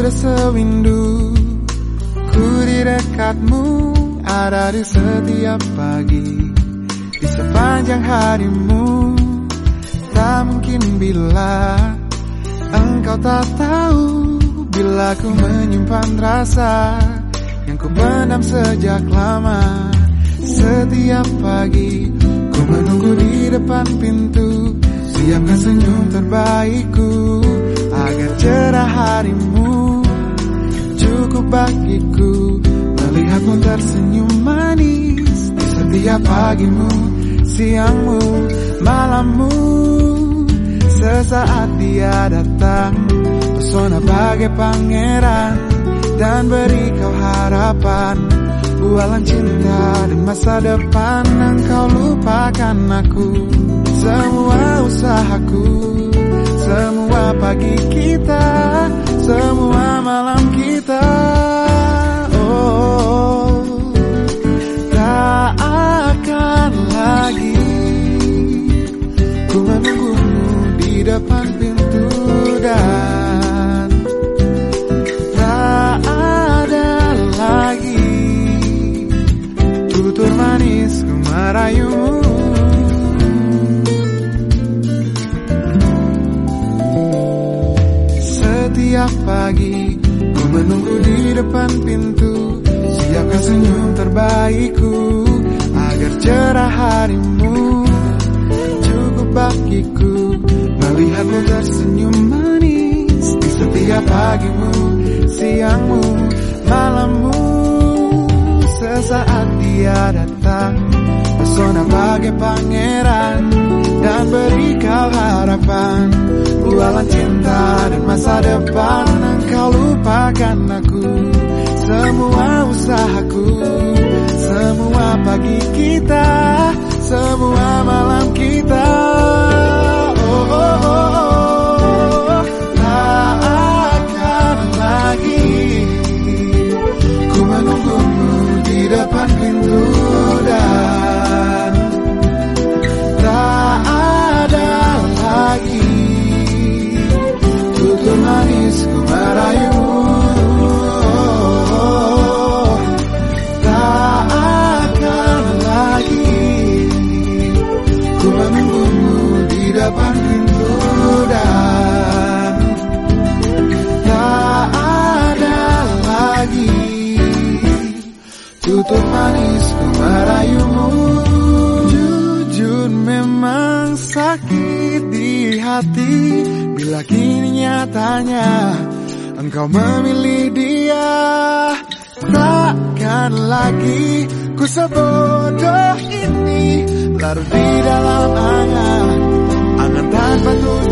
sudah sewindu, ku di dekatmu, ada di setiap pagi, di sepanjang harimu. Tak mungkin bila engkau tak tahu, bila ku menyimpan rasa yang ku pendam sejak lama. Setiap pagi ku menunggu di depan pintu, siapkan senyum terbaikku, agar cerah harimu. Cukup bagiku melihatmu tersenyum manis di setiap pagimu, siangmu, malammu. Sesaat dia datang, pesona bagai pangeran, dan beri kau harapan, bualan cinta dan masa depan. Engkau lupakan aku, semua usahaku, semua pagi kita, semua malam kita. Oh, tak akan lagi ku menunggumu di depan pintu, dan tak ada lagi tutur manis ku merayumu. Setiap pagi ku menunggu di depan pintu, siapkan senyum terbaikku, agar cerah harimu. Cukup bagiku melihatmu tersenyum manis di setiap pagimu, siangmu, malammu. Sesaat dia datang, pesona bagai pangeran, dan beri kau harapan, bualan cinta dan masa depan. Engkau lupakan aku, semua usahaku, semua pagi kita, semua malam kita. Oh, oh, oh, tak akan lagi ku menunggumu di depan pintu, dan tak ada lagi tutur manis ku merayumu. Tak akan lagi ku menunggumu di depan pintu, dan tak ada lagi tutur manis ku merayumu. Jujur memang sakit di hati, bila kini nyatanya engkau memilih dia. Takkan lagi ku sebodoh ini, larut di dalam angan tanpa tujuan.